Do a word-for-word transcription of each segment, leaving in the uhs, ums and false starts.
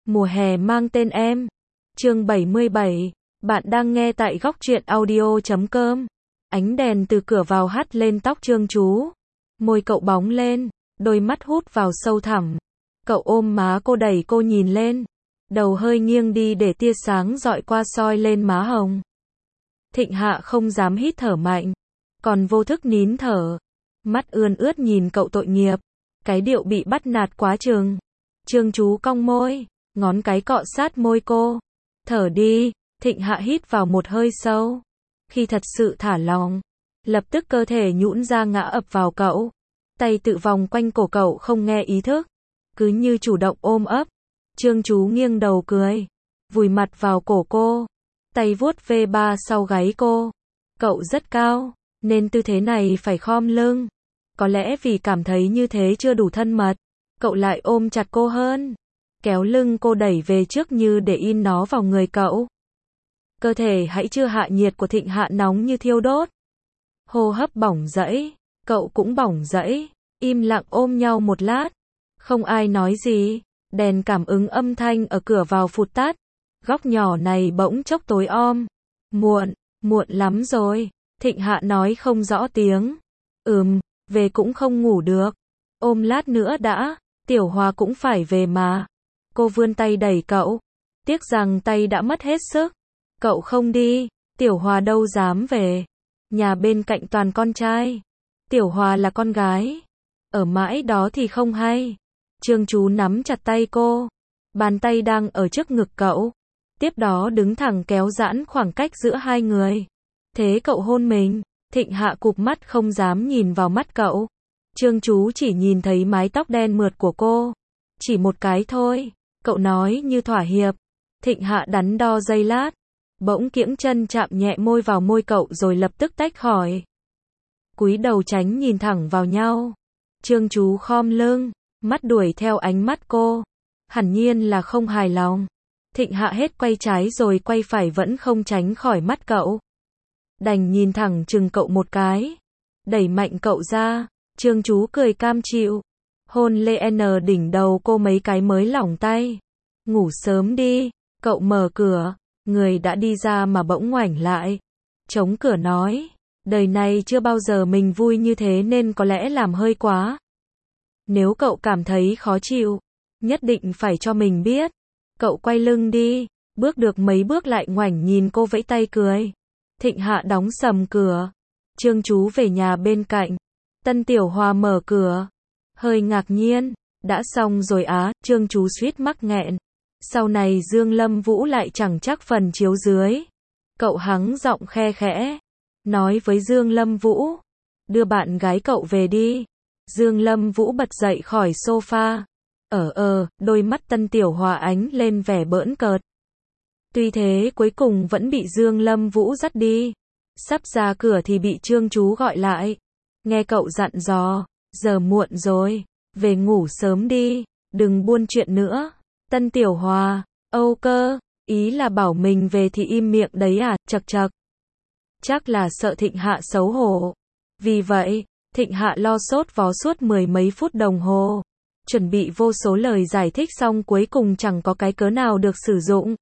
Mùa hè mang tên em. Chương bảy mươi bảy. Bạn đang nghe tại góc truyện audio chấm com. Ánh đèn từ cửa vào hắt lên tóc Trương Chú. Môi cậu bóng lên, đôi mắt hút vào sâu thẳm. Cậu ôm má cô, đẩy cô nhìn lên. Đầu hơi nghiêng đi để tia sáng dọi qua soi lên má hồng. Thịnh Hạ không dám hít thở mạnh, còn vô thức nín thở. Mắt ươn ướt nhìn cậu tội nghiệp. Cái điệu bị bắt nạt quá chừng. Trương Chú cong môi, ngón cái cọ sát môi cô. Thở đi. Thịnh Hạ hít vào một hơi sâu. Khi thật sự thả lòng, lập tức cơ thể nhũn ra ngã ập vào cậu. Tay tự vòng quanh cổ cậu không nghe ý thức, cứ như chủ động ôm ấp. Trương Chú nghiêng đầu cười, vùi mặt vào cổ cô, tay vuốt ve ba sau gáy cô. Cậu rất cao, nên tư thế này phải khom lưng. Có lẽ vì cảm thấy như thế chưa đủ thân mật, cậu lại ôm chặt cô hơn, kéo lưng cô đẩy về trước như để in nó vào người cậu. Cơ thể hãy chưa hạ nhiệt của Thịnh Hạ nóng như thiêu đốt. Hô hấp bỏng rẫy, cậu cũng bỏng rẫy, im lặng ôm nhau một lát. Không ai nói gì, đèn cảm ứng âm thanh ở cửa vào phụt tắt. Góc nhỏ này bỗng chốc tối om. Muộn, muộn lắm rồi, Thịnh Hạ nói không rõ tiếng. Ừm, về cũng không ngủ được. Ôm lát nữa đã, Tiểu Hòa cũng phải về mà. Cô vươn tay đẩy cậu. Tiếc rằng tay đã mất hết sức. Cậu không đi, Tiểu Hòa đâu dám về. Nhà bên cạnh toàn con trai. Tiểu Hòa là con gái. Ở mãi đó thì không hay. Trương Chú nắm chặt tay cô. Bàn tay đang ở trước ngực cậu. Tiếp đó đứng thẳng kéo giãn khoảng cách giữa hai người. Thế cậu hôn mình. Thịnh Hạ cụp mắt không dám nhìn vào mắt cậu. Trương Chú chỉ nhìn thấy mái tóc đen mượt của cô. Chỉ một cái thôi. Cậu nói như thỏa hiệp. Thịnh Hạ đắn đo giây lát. Bỗng kiễng chân chạm nhẹ môi vào môi cậu rồi lập tức tách khỏi. Cúi đầu tránh nhìn thẳng vào nhau. Trương Chú khom lưng, mắt đuổi theo ánh mắt cô. Hẳn nhiên là không hài lòng. Thịnh Hạ hết quay trái rồi quay phải vẫn không tránh khỏi mắt cậu. Đành nhìn thẳng chừng cậu một cái. Đẩy mạnh cậu ra. Trương Chú cười cam chịu. Hôn lên đỉnh đầu cô mấy cái mới lỏng tay. Ngủ sớm đi. Cậu mở cửa. Người đã đi ra mà bỗng ngoảnh lại. Chống cửa nói. Đời này chưa bao giờ mình vui như thế nên có lẽ làm hơi quá. Nếu cậu cảm thấy khó chịu, nhất định phải cho mình biết. Cậu quay lưng đi. Bước được mấy bước lại ngoảnh nhìn cô vẫy tay cười. Thịnh Hạ đóng sầm cửa. Trương Chú về nhà bên cạnh. Tân Tiểu Hòa mở cửa. Hơi ngạc nhiên. Đã xong rồi á. Trương Chú suýt mắc nghẹn. Sau này Dương Lâm Vũ lại chẳng chắc phần chiếu dưới. Cậu hắng giọng khe khẽ. Nói với Dương Lâm Vũ. Đưa bạn gái cậu về đi. Dương Lâm Vũ bật dậy khỏi sofa. Ờ ờ, đôi mắt Tân Tiểu Hòa ánh lên vẻ bỡn cợt. Tuy thế cuối cùng vẫn bị Dương Lâm Vũ dắt đi. Sắp ra cửa thì bị Trương Chú gọi lại. Nghe cậu dặn dò. Giờ muộn rồi. Về ngủ sớm đi. Đừng buôn chuyện nữa. Tân Tiểu Hòa, âu cơ, ý là bảo mình về thì im miệng đấy à, chật chật. Chắc là sợ Thịnh Hạ xấu hổ. Vì vậy, Thịnh Hạ lo sốt vó suốt mười mấy phút đồng hồ. Chuẩn bị vô số lời giải thích xong cuối cùng chẳng có cái cớ nào được sử dụng.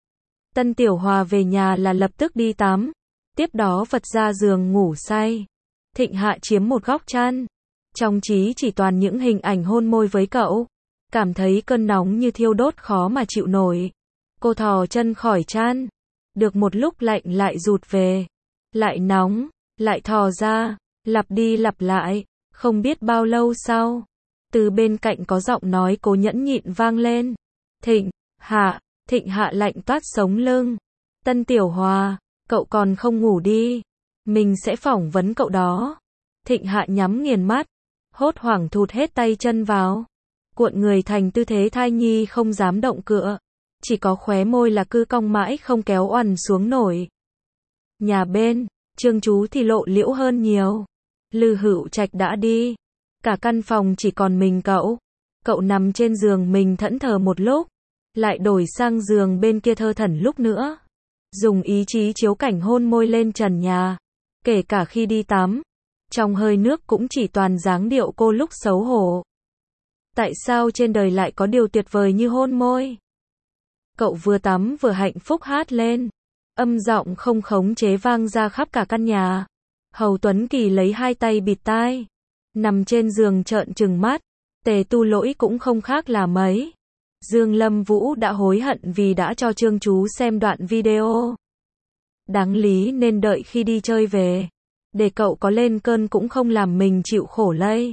Tân Tiểu Hòa về nhà là lập tức đi tắm. Tiếp đó vật ra giường ngủ say. Thịnh Hạ chiếm một góc chăn. Trong trí chỉ toàn những hình ảnh hôn môi với cậu. Cảm thấy cơn nóng như thiêu đốt khó mà chịu nổi. Cô thò chân khỏi chăn. Được một lúc lạnh lại rụt về. Lại nóng, lại thò ra, lặp đi lặp lại. Không biết bao lâu sau, từ bên cạnh có giọng nói cố nhẫn nhịn vang lên. Thịnh Hạ, Thịnh Hạ lạnh toát sống lưng. Tân Tiểu Hòa, cậu còn không ngủ đi. Mình sẽ phỏng vấn cậu đó. Thịnh Hạ nhắm nghiền mắt, hốt hoảng thụt hết tay chân vào. Cuộn người thành tư thế thai nhi không dám động cựa. Chỉ có khóe môi là cứ cong mãi không kéo oằn xuống nổi. Nhà bên, Trương Chú thì lộ liễu hơn nhiều. Lư Hữu Trạch đã đi. Cả căn phòng chỉ còn mình cậu. Cậu nằm trên giường mình thẫn thờ một lúc. Lại đổi sang giường bên kia thơ thẩn lúc nữa. Dùng ý chí chiếu cảnh hôn môi lên trần nhà. Kể cả khi đi tắm. Trong hơi nước cũng chỉ toàn dáng điệu cô lúc xấu hổ. Tại sao trên đời lại có điều tuyệt vời như hôn môi? Cậu vừa tắm vừa hạnh phúc hát lên. Âm giọng không khống chế vang ra khắp cả căn nhà. Hầu Tuấn Kỳ lấy hai tay bịt tai. Nằm trên giường trợn trừng mắt. Tề Tu Lỗi cũng không khác là mấy. Dương Lâm Vũ đã hối hận vì đã cho Trương Chú xem đoạn video. Đáng lý nên đợi khi đi chơi về. Để cậu có lên cơn cũng không làm mình chịu khổ lây.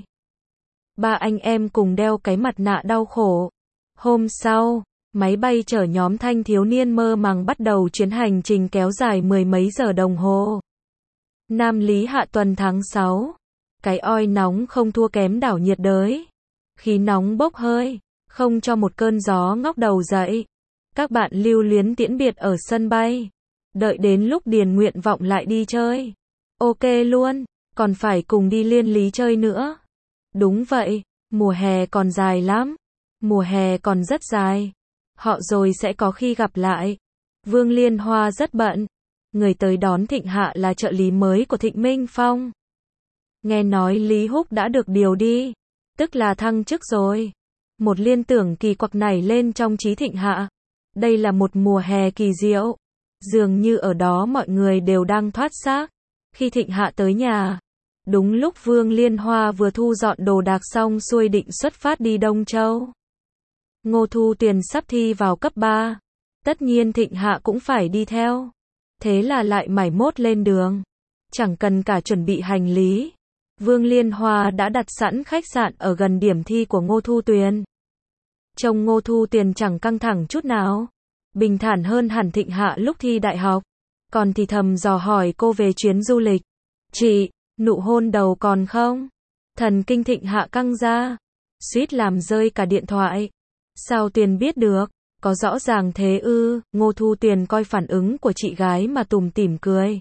Ba anh em cùng đeo cái mặt nạ đau khổ. Hôm sau, máy bay chở nhóm thanh thiếu niên mơ màng bắt đầu chuyến hành trình kéo dài mười mấy giờ đồng hồ. Nam Lý hạ tuần tháng sáu. Cái oi nóng không thua kém đảo nhiệt đới. Khí nóng bốc hơi, không cho một cơn gió ngóc đầu dậy. Các bạn lưu luyến tiễn biệt ở sân bay. Đợi đến lúc điền nguyện vọng lại đi chơi. Ok luôn, còn phải cùng đi Liên Lý chơi nữa. Đúng vậy, mùa hè còn dài lắm. Mùa hè còn rất dài. Họ rồi sẽ có khi gặp lại. Vương Liên Hoa rất bận. Người tới đón Thịnh Hạ là trợ lý mới của Thịnh Minh Phong. Nghe nói Lý Húc đã được điều đi. Tức là thăng chức rồi. Một liên tưởng kỳ quặc nảy lên trong trí Thịnh Hạ. Đây là một mùa hè kỳ diệu. Dường như ở đó mọi người đều đang thoát xác. Khi Thịnh Hạ tới nhà, đúng lúc Vương Liên Hoa vừa thu dọn đồ đạc xong xuôi định xuất phát đi Đông Châu. Ngô Thu Tuyền sắp thi vào cấp ba. Tất nhiên Thịnh Hạ cũng phải đi theo. Thế là lại mải mốt lên đường. Chẳng cần cả chuẩn bị hành lý. Vương Liên Hoa đã đặt sẵn khách sạn ở gần điểm thi của Ngô Thu Tuyền. Trông Ngô Thu Tuyền chẳng căng thẳng chút nào. Bình thản hơn hẳn Thịnh Hạ lúc thi đại học. Còn thì thầm dò hỏi cô về chuyến du lịch. Chị, nụ hôn đầu còn không? Thần kinh Thịnh Hạ căng ra. Suýt làm rơi cả điện thoại. Sao Tuyền biết được? Có rõ ràng thế ư? Ngô Thu Tuyền coi phản ứng của chị gái mà tủm tỉm cười.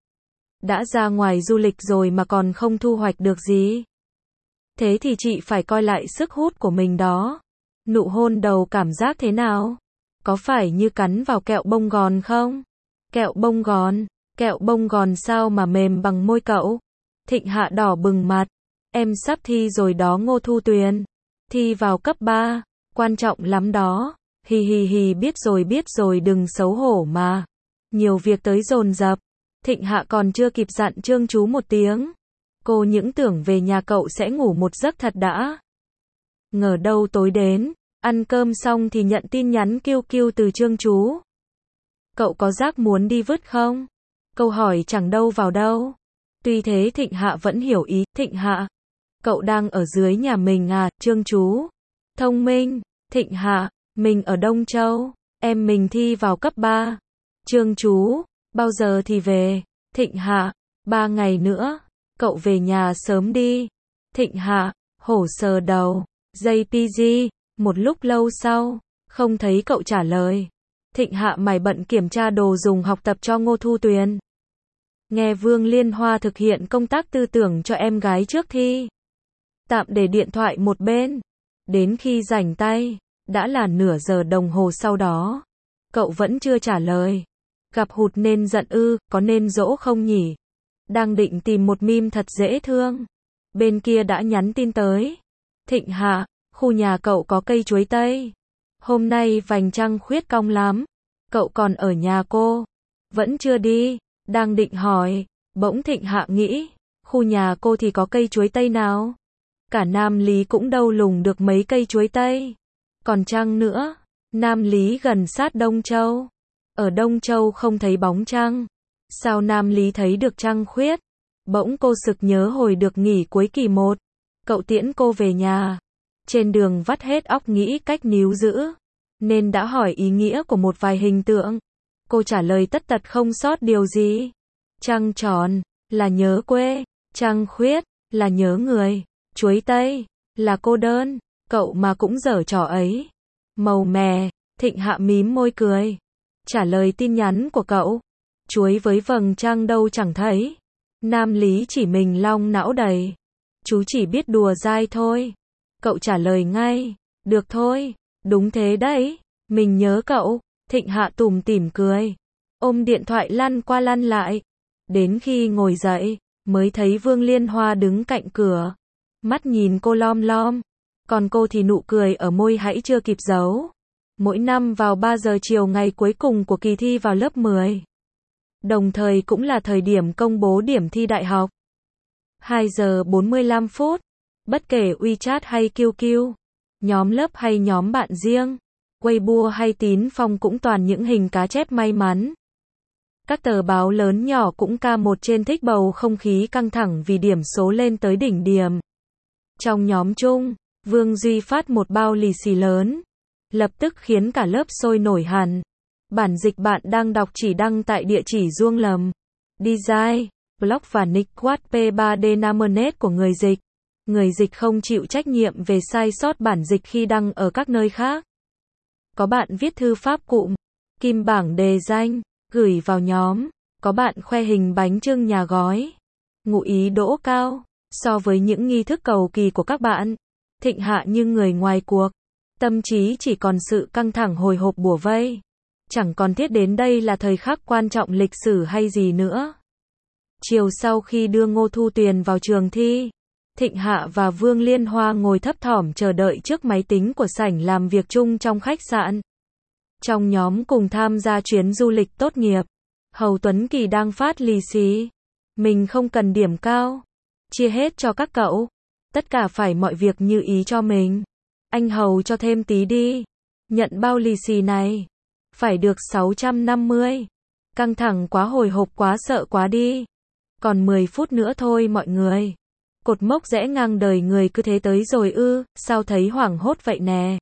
Đã ra ngoài du lịch rồi mà còn không thu hoạch được gì. Thế thì chị phải coi lại sức hút của mình đó. Nụ hôn đầu cảm giác thế nào? Có phải như cắn vào kẹo bông gòn không? Kẹo bông gòn? Kẹo bông gòn sao mà mềm bằng môi cậu? Thịnh Hạ đỏ bừng mặt. Em sắp thi rồi đó Ngô Thu Tuyền. Thi vào cấp ba. Quan trọng lắm đó. Hì hì hì biết rồi biết rồi đừng xấu hổ mà. Nhiều việc tới dồn dập. Thịnh Hạ còn chưa kịp dặn Trương Chú một tiếng. Cô những tưởng về nhà cậu sẽ ngủ một giấc thật đã. Ngờ đâu tối đến, ăn cơm xong thì nhận tin nhắn kêu kêu từ Trương Chú. Cậu có giác muốn đi vứt không? Câu hỏi chẳng đâu vào đâu. Tuy thế Thịnh Hạ vẫn hiểu ý. Thịnh Hạ, cậu đang ở dưới nhà mình à? Trương Chú. Thông minh. Thịnh Hạ, mình ở Đông Châu. Em mình thi vào cấp ba. Trương Chú. Bao giờ thì về? Thịnh Hạ, ba ngày nữa. Cậu về nhà sớm đi. Thịnh Hạ, hổ sờ đầu. gi pê giê, một lúc lâu sau, không thấy cậu trả lời. Thịnh Hạ mải bận kiểm tra đồ dùng học tập cho Ngô Thu Tuyền. Nghe Vương Liên Hoa thực hiện công tác tư tưởng cho em gái trước thi. Tạm để điện thoại một bên. Đến khi rảnh tay, đã là nửa giờ đồng hồ sau đó. Cậu vẫn chưa trả lời. Gặp hụt nên giận ư, có nên dỗ không nhỉ? Đang định tìm một meme thật dễ thương. Bên kia đã nhắn tin tới. Thịnh Hạ, khu nhà cậu có cây chuối tây. Hôm nay vành trăng khuyết cong lắm. Cậu còn ở nhà cô. Vẫn chưa đi. Đang định hỏi. Bỗng Thịnh Hạ nghĩ. Khu nhà cô thì có cây chuối tây nào? Cả Nam Lý cũng đâu lùng được mấy cây chuối tây. Còn trăng nữa. Nam Lý gần sát Đông Châu. Ở Đông Châu không thấy bóng trăng. Sao Nam Lý thấy được trăng khuyết? Bỗng cô sực nhớ hồi được nghỉ cuối kỳ một. Cậu tiễn cô về nhà. Trên đường vắt hết óc nghĩ cách níu giữ. Nên đã hỏi ý nghĩa của một vài hình tượng. Cô trả lời tất tật không sót điều gì. Trăng tròn là nhớ quê. Trăng khuyết là nhớ người. Chuối tây là cô đơn. Cậu mà cũng dở trò ấy. Màu mè. Thịnh Hạ mím môi cười. Trả lời tin nhắn của cậu. Chuối với vầng trăng đâu chẳng thấy. Nam Lý chỉ mình long não đầy. Chú chỉ biết đùa dai thôi. Cậu trả lời ngay. Được thôi. Đúng thế đấy. Mình nhớ cậu. Thịnh Hạ tủm tỉm cười. Ôm điện thoại lăn qua lăn lại. Đến khi ngồi dậy, mới thấy Vương Liên Hoa đứng cạnh cửa. Mắt nhìn cô lom lom. Còn cô thì nụ cười ở môi hãy chưa kịp giấu. Mỗi năm vào ba giờ chiều ngày cuối cùng của kỳ thi vào lớp mười. Đồng thời cũng là thời điểm công bố điểm thi đại học. hai giờ bốn mươi lăm phút. Bất kể WeChat hay quy quy, nhóm lớp hay nhóm bạn riêng, Weibo hay Tín Phong cũng toàn những hình cá chép may mắn. Các tờ báo lớn nhỏ cũng ca một trên thích bầu không khí căng thẳng vì điểm số lên tới đỉnh điểm. Trong nhóm chung, Vương Duy phát một bao lì xì lớn, lập tức khiến cả lớp sôi nổi hẳn. Bản dịch bạn đang đọc chỉ đăng tại địa chỉ Duông Lầm, Design, Blog và nick quát pê ba D Namenet của người dịch. Người dịch không chịu trách nhiệm về sai sót bản dịch khi đăng ở các nơi khác. Có bạn viết thư pháp cụm, kim bảng đề danh, gửi vào nhóm. Có bạn khoe hình bánh chưng nhà gói. Ngụ ý đỗ cao. So với những nghi thức cầu kỳ của các bạn, Thịnh Hạ như người ngoài cuộc. Tâm trí chỉ còn sự căng thẳng hồi hộp bủa vây. Chẳng còn thiết đến đây là thời khắc quan trọng lịch sử hay gì nữa. Chiều sau khi đưa Ngô Thu Tuyền vào trường thi, Thịnh Hạ và Vương Liên Hoa ngồi thấp thỏm chờ đợi trước máy tính của sảnh làm việc chung trong khách sạn. Trong nhóm cùng tham gia chuyến du lịch tốt nghiệp, Hầu Tuấn Kỳ đang phát lì xì. Mình không cần điểm cao, chia hết cho các cậu. Tất cả phải mọi việc như ý cho mình. Anh Hầu cho thêm tí đi. Nhận bao lì xì này. Phải được sáu trăm năm mươi. Căng thẳng quá, hồi hộp quá, sợ quá đi. Còn mười phút nữa thôi mọi người. Cột mốc rẽ ngang đời người cứ thế tới rồi ư, sao thấy hoảng hốt vậy nè.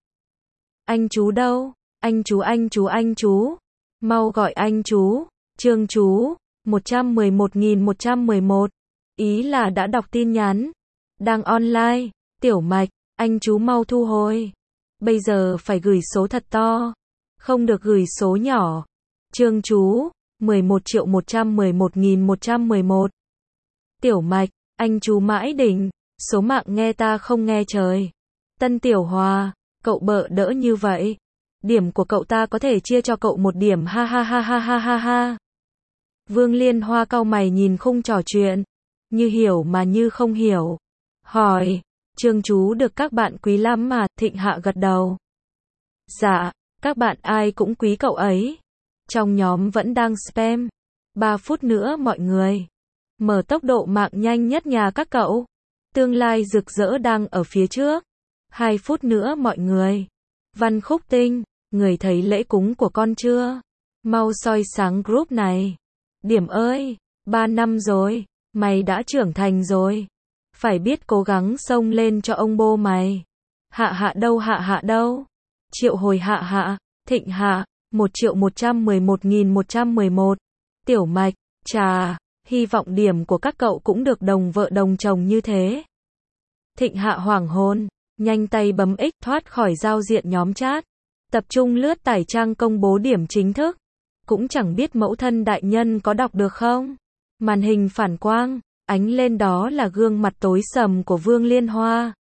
Anh chú đâu? Anh chú anh chú anh chú. Mau gọi anh chú. Trương chú. một trăm mười một nghìn một trăm mười một. Ý là đã đọc tin nhắn. Đang online. Tiểu Mạch, anh chú mau thu hồi. Bây giờ phải gửi số thật to. Không được gửi số nhỏ. Trương chú. mười một triệu một trăm mười một nghìn một trăm mười một. Tiểu Mạch, anh chú mãi đỉnh. Số mạng nghe ta không nghe trời. Tân Tiểu Hòa, cậu bợ đỡ như vậy. Điểm của cậu ta có thể chia cho cậu một điểm, ha ha ha ha ha ha ha. Vương Liên Hoa cau mày nhìn khung trò chuyện. Như hiểu mà như không hiểu. Hỏi, Trương chú được các bạn quý lắm mà. Thịnh Hạ gật đầu. Dạ, các bạn ai cũng quý cậu ấy. Trong nhóm vẫn đang spam. ba phút nữa mọi người. Mở tốc độ mạng nhanh nhất nhà các cậu. Tương lai rực rỡ đang ở phía trước. hai phút nữa mọi người. Văn Khúc Tinh, người thấy lễ cúng của con chưa? Mau soi sáng group này. Điểm ơi, ba năm rồi, mày đã trưởng thành rồi. Phải biết cố gắng xông lên cho ông bô mày. Hạ Hạ đâu, Hạ Hạ đâu? Triệu hồi Hạ Hạ, Thịnh Hạ, một triệu một trăm mười một nghìn một trăm mười một. Tiểu Mạch, chà, hy vọng điểm của các cậu cũng được đồng vợ đồng chồng như thế. Thịnh Hạ hoảng hồn, nhanh tay bấm X thoát khỏi giao diện nhóm chat. Tập trung lướt tải trang công bố điểm chính thức. Cũng chẳng biết mẫu thân đại nhân có đọc được không? Màn hình phản quang, ánh lên đó là gương mặt tối sầm của Vương Liên Hoa.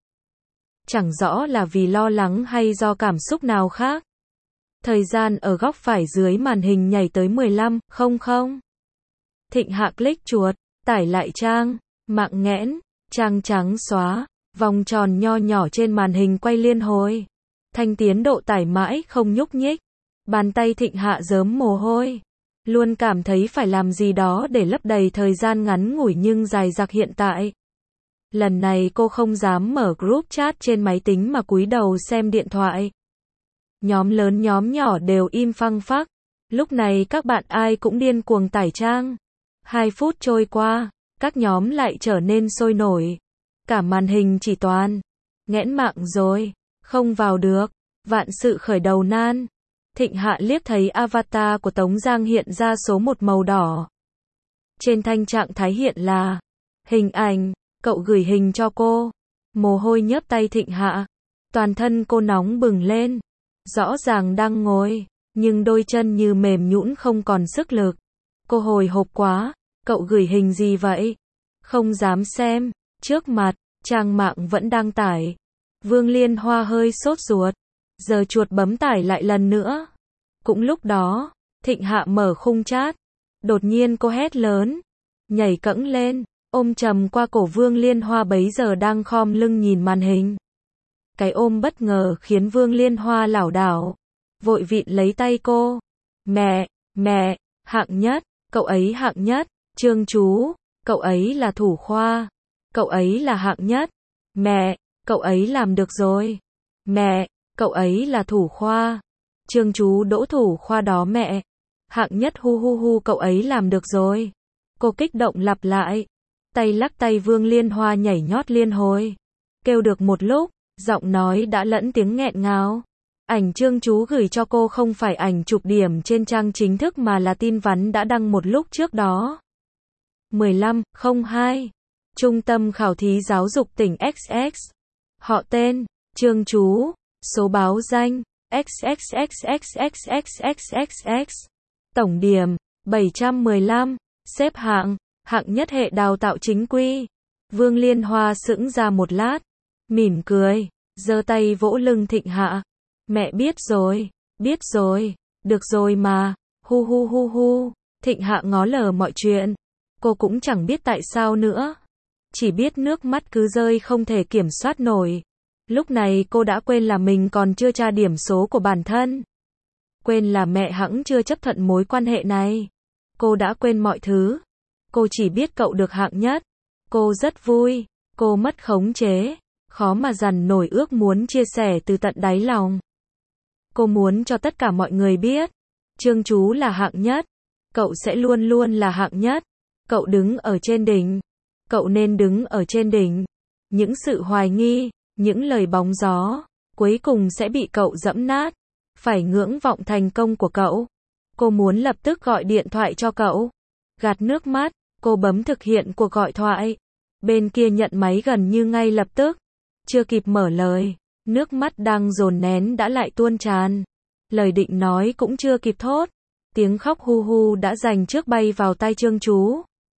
Chẳng rõ là vì lo lắng hay do cảm xúc nào khác. Thời gian ở góc phải dưới màn hình nhảy tới mười lăm, không không. Thịnh Hạ click chuột, tải lại trang, mạng nghẽn, trang trắng xóa, vòng tròn nho nhỏ trên màn hình quay liên hồi. Thanh tiến độ tải mãi không nhúc nhích. Bàn tay Thịnh Hạ rớm mồ hôi. Luôn cảm thấy phải làm gì đó để lấp đầy thời gian ngắn ngủi nhưng dài dặc hiện tại. Lần này cô không dám mở group chat trên máy tính mà cúi đầu xem điện thoại. Nhóm lớn nhóm nhỏ đều im phăng phắc. Lúc này các bạn ai cũng điên cuồng tải trang. Hai phút trôi qua, các nhóm lại trở nên sôi nổi. Cả màn hình chỉ toàn. Nghẽn mạng rồi, không vào được. Vạn sự khởi đầu nan. Thịnh Hạ liếc thấy avatar của Tống Giang hiện ra số một màu đỏ. Trên thanh trạng thái hiện là hình ảnh, cậu gửi hình cho cô. Mồ hôi nhớp tay Thịnh Hạ. Toàn thân cô nóng bừng lên. Rõ ràng đang ngồi, nhưng đôi chân như mềm nhũn không còn sức lực. Cô hồi hộp quá, cậu gửi hình gì vậy? Không dám xem, trước mặt, trang mạng vẫn đang tải. Vương Liên Hoa hơi sốt ruột. Giờ chuột bấm tải lại lần nữa. Cũng lúc đó, Thịnh Hạ mở khung chat. Đột nhiên cô hét lớn. Nhảy cẫng lên, ôm chầm qua cổ Vương Liên Hoa bấy giờ đang khom lưng nhìn màn hình. Cái ôm bất ngờ khiến Vương Liên Hoa lảo đảo. vội vịn lấy tay cô. Mẹ, mẹ, hạng nhất, cậu ấy hạng nhất, Trương chú, cậu ấy là thủ khoa, cậu ấy là hạng nhất. Mẹ, cậu ấy làm được rồi. Mẹ, cậu ấy là thủ khoa. Trương chú đỗ thủ khoa đó mẹ. Hạng nhất hu hu hu cậu ấy làm được rồi. Cô kích động lặp lại. Tay lắc tay Vương Liên Hoa nhảy nhót liên hồi. Kêu được một lúc, giọng nói đã lẫn tiếng nghẹn ngào. Ảnh Trương chú gửi cho cô không phải ảnh chụp điểm trên trang chính thức mà là tin vắn đã đăng một lúc trước đó. mười lăm không hai Trung tâm khảo thí giáo dục tỉnh ích ích. Họ tên, Trương chú. Số báo danh, ích ích ích ích ích ích ích ích ích. Tổng điểm, bảy trăm mười lăm. Xếp hạng, hạng nhất hệ đào tạo chính quy. Vương Liên Hoa sững ra một lát. Mỉm cười, giơ tay vỗ lưng Thịnh Hạ. Mẹ biết rồi, biết rồi, được rồi mà, hu hu hu hu. Thịnh Hạ ngó lờ mọi chuyện. Cô cũng chẳng biết tại sao nữa. Chỉ biết nước mắt cứ rơi không thể kiểm soát nổi. Lúc này cô đã quên là mình còn chưa tra điểm số của bản thân. Quên là mẹ hẵng chưa chấp thuận mối quan hệ này. Cô đã quên mọi thứ. Cô chỉ biết cậu được hạng nhất. Cô rất vui. Cô mất khống chế. Khó mà dằn nổi ước muốn chia sẻ từ tận đáy lòng. Cô muốn cho tất cả mọi người biết. Trương chú là hạng nhất. Cậu sẽ luôn luôn là hạng nhất. Cậu đứng ở trên đỉnh. Cậu nên đứng ở trên đỉnh. Những sự hoài nghi, những lời bóng gió, cuối cùng sẽ bị cậu dẫm nát. Phải ngưỡng vọng thành công của cậu. Cô muốn lập tức gọi điện thoại cho cậu. Gạt nước mắt, cô bấm thực hiện cuộc gọi thoại. Bên kia nhận máy gần như ngay lập tức. Chưa kịp mở lời, nước mắt đang dồn nén đã lại tuôn tràn. Lời định nói cũng chưa kịp thốt. Tiếng khóc hu hu đã giành trước bay vào tai Trương chú.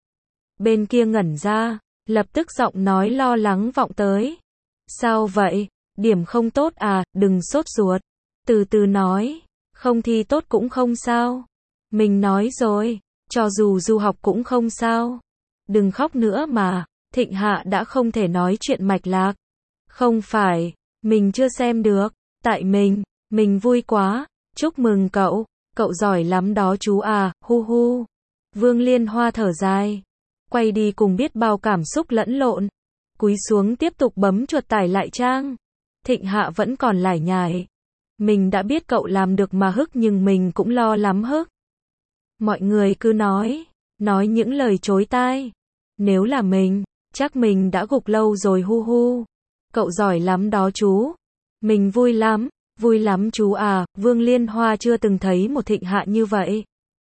Bên kia ngẩn ra, lập tức giọng nói lo lắng vọng tới. Sao vậy? Điểm không tốt à? Đừng sốt ruột. Từ từ nói, không thi tốt cũng không sao. Mình nói rồi, cho dù du học cũng không sao. Đừng khóc nữa mà. Thịnh Hạ đã không thể nói chuyện mạch lạc. Không phải, mình chưa xem được. Tại mình, mình vui quá. Chúc mừng cậu, cậu giỏi lắm đó chú à, hu hu. Vương Liên Hoa thở dài. Quay đi cùng biết bao cảm xúc lẫn lộn. Cúi xuống tiếp tục bấm chuột tải lại trang. Thịnh Hạ vẫn còn lải nhải. Mình đã biết cậu làm được mà hức nhưng mình cũng lo lắm hức. Mọi người cứ nói, nói những lời chối tai. Nếu là mình, chắc mình đã gục lâu rồi hu hu. Cậu giỏi lắm đó chú. Mình vui lắm, vui lắm chú à, Vương Liên Hoa chưa từng thấy một Thịnh Hạ như vậy.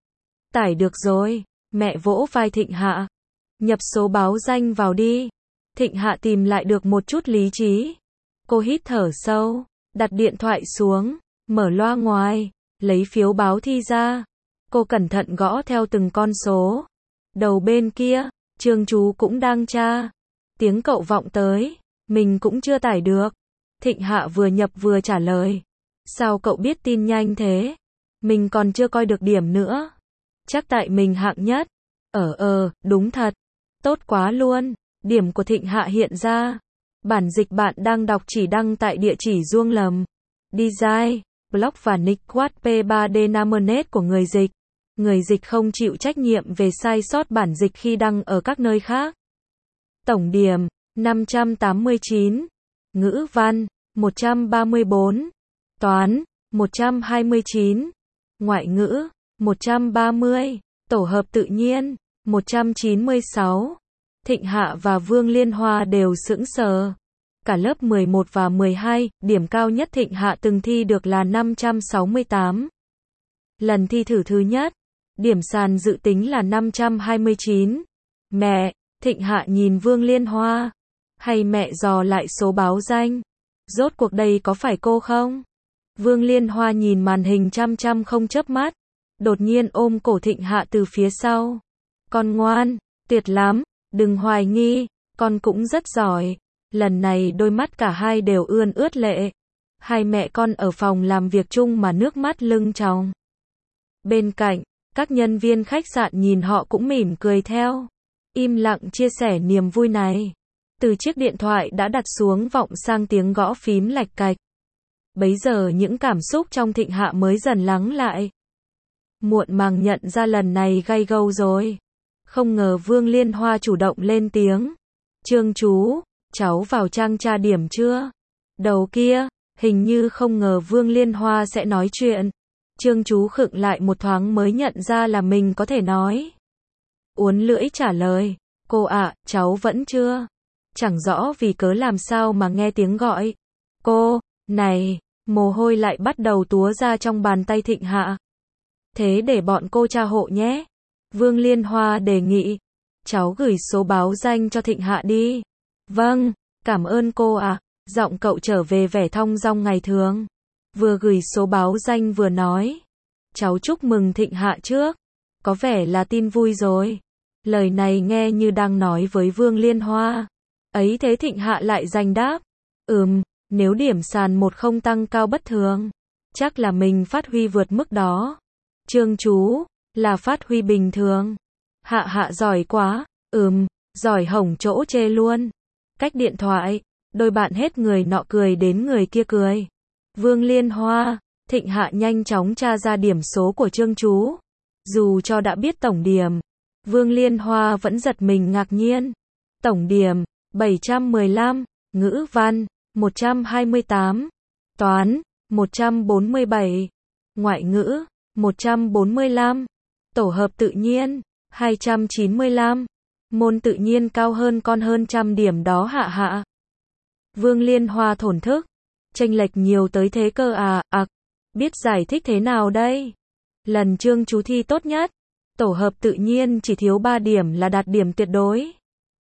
Tải được rồi, mẹ vỗ vai Thịnh Hạ. Nhập số báo danh vào đi. Thịnh Hạ tìm lại được một chút lý trí. Cô hít thở sâu, đặt điện thoại xuống, mở loa ngoài, lấy phiếu báo thi ra. Cô cẩn thận gõ theo từng con số. Đầu bên kia, Trương chú cũng đang tra. Tiếng cậu vọng tới. Mình cũng chưa tải được. Thịnh Hạ vừa nhập vừa trả lời. Sao cậu biết tin nhanh thế? Mình còn chưa coi được điểm nữa. Chắc tại mình hạng nhất. Ờ ờ, đúng thật. Tốt quá luôn. Điểm của Thịnh Hạ hiện ra. Bản dịch bạn đang đọc chỉ đăng tại địa chỉ Duông Lầm. Design, blog và nick quát P ba D Namenet của người dịch. Người dịch không chịu trách nhiệm về sai sót bản dịch khi đăng ở các nơi khác. Tổng điểm, năm trăm tám mươi chín. Ngữ văn, một trăm ba mươi bốn. Toán, một trăm hai mươi chín. Ngoại ngữ, một trăm ba mươi. Tổ hợp tự nhiên, một trăm chín mươi sáu. Thịnh Hạ và Vương Liên Hoa đều sững sờ. Cả lớp mười một và mười hai, điểm cao nhất Thịnh Hạ từng thi được là năm trăm sáu mươi tám. Lần thi thử thứ nhất, điểm sàn dự tính là năm trăm hai mươi chín. Mẹ, Thịnh Hạ nhìn Vương Liên Hoa. Hay mẹ dò lại số báo danh? Rốt cuộc đây có phải cô không? Vương Liên Hoa nhìn màn hình chăm chăm không chớp mắt. Đột nhiên ôm cổ Thịnh Hạ từ phía sau. Con ngoan, tuyệt lắm, đừng hoài nghi, con cũng rất giỏi. Lần này đôi mắt cả hai đều ươn ướt lệ. Hai mẹ con ở phòng làm việc chung mà nước mắt lưng tròng. Bên cạnh, các nhân viên khách sạn nhìn họ cũng mỉm cười theo. Im lặng chia sẻ niềm vui này. Từ chiếc điện thoại đã đặt xuống vọng sang tiếng gõ phím lạch cạch. Bấy giờ những cảm xúc trong Thịnh Hạ mới dần lắng lại. Muộn màng nhận ra lần này gay gâu rồi. Không ngờ Vương Liên Hoa chủ động lên tiếng. Trương chú, cháu vào trang tra điểm chưa? Đầu kia, hình như không ngờ Vương Liên Hoa sẽ nói chuyện. Trương chú khựng lại một thoáng mới nhận ra là mình có thể nói. Uốn lưỡi trả lời. Cô ạ, cháu vẫn chưa. Chẳng rõ vì cớ làm sao mà nghe tiếng gọi. Cô, này, mồ hôi lại bắt đầu túa ra trong bàn tay Thịnh Hạ. Thế để bọn cô tra hộ nhé. Vương Liên Hoa đề nghị. Cháu gửi số báo danh cho Thịnh Hạ đi. Vâng, cảm ơn cô ạ. Giọng cậu trở về vẻ thong dong ngày thường. Vừa gửi số báo danh vừa nói. Cháu chúc mừng Thịnh Hạ trước. Có vẻ là tin vui rồi. Lời này nghe như đang nói với Vương Liên Hoa. Ấy thế Thịnh Hạ lại giành đáp. Ừm, nếu điểm sàn một không tăng cao bất thường. Chắc là mình phát huy vượt mức đó. Trương chú, là phát huy bình thường. Hạ Hạ giỏi quá. Ừm, giỏi hỏng chỗ chê luôn. Cách điện thoại, đôi bạn hết người nọ cười đến người kia cười. Vương Liên Hoa, Thịnh Hạ nhanh chóng tra ra điểm số của Trương chú. Dù cho đã biết tổng điểm, Vương Liên Hoa vẫn giật mình ngạc nhiên. Tổng điểm, bảy trăm mười lăm, ngữ văn, một trăm hai mươi tám, toán, một trăm bốn mươi bảy, ngoại ngữ, một trăm bốn mươi lăm, tổ hợp tự nhiên, hai trăm chín mươi lăm, môn tự nhiên cao hơn con hơn trăm điểm đó Hạ Hạ. Vương Liên Hoa thổn thức, chênh lệch nhiều tới thế cơ à, ặc, biết giải thích thế nào đây? Lần Trương chú thi tốt nhất, tổ hợp tự nhiên chỉ thiếu ba điểm là đạt điểm tuyệt đối.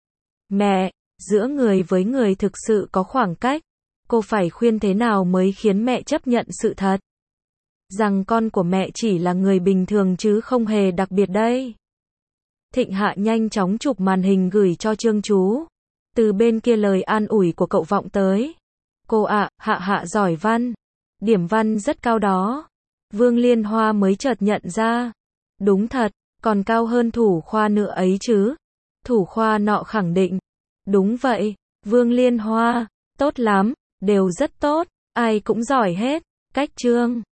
Mẹ, giữa người với người thực sự có khoảng cách, cô phải khuyên thế nào mới khiến mẹ chấp nhận sự thật? Rằng con của mẹ chỉ là người bình thường chứ không hề đặc biệt đây. Thịnh Hạ nhanh chóng chụp màn hình gửi cho Trương chú. Từ bên kia lời an ủi của cậu vọng tới. Cô ạ, Hạ Hạ giỏi văn. Điểm văn rất cao đó. Vương Liên Hoa mới chợt nhận ra. Đúng thật, còn cao hơn thủ khoa nữa ấy chứ. Thủ khoa nọ khẳng định. Đúng vậy, Vương Liên Hoa, tốt lắm, đều rất tốt, ai cũng giỏi hết. Cách chương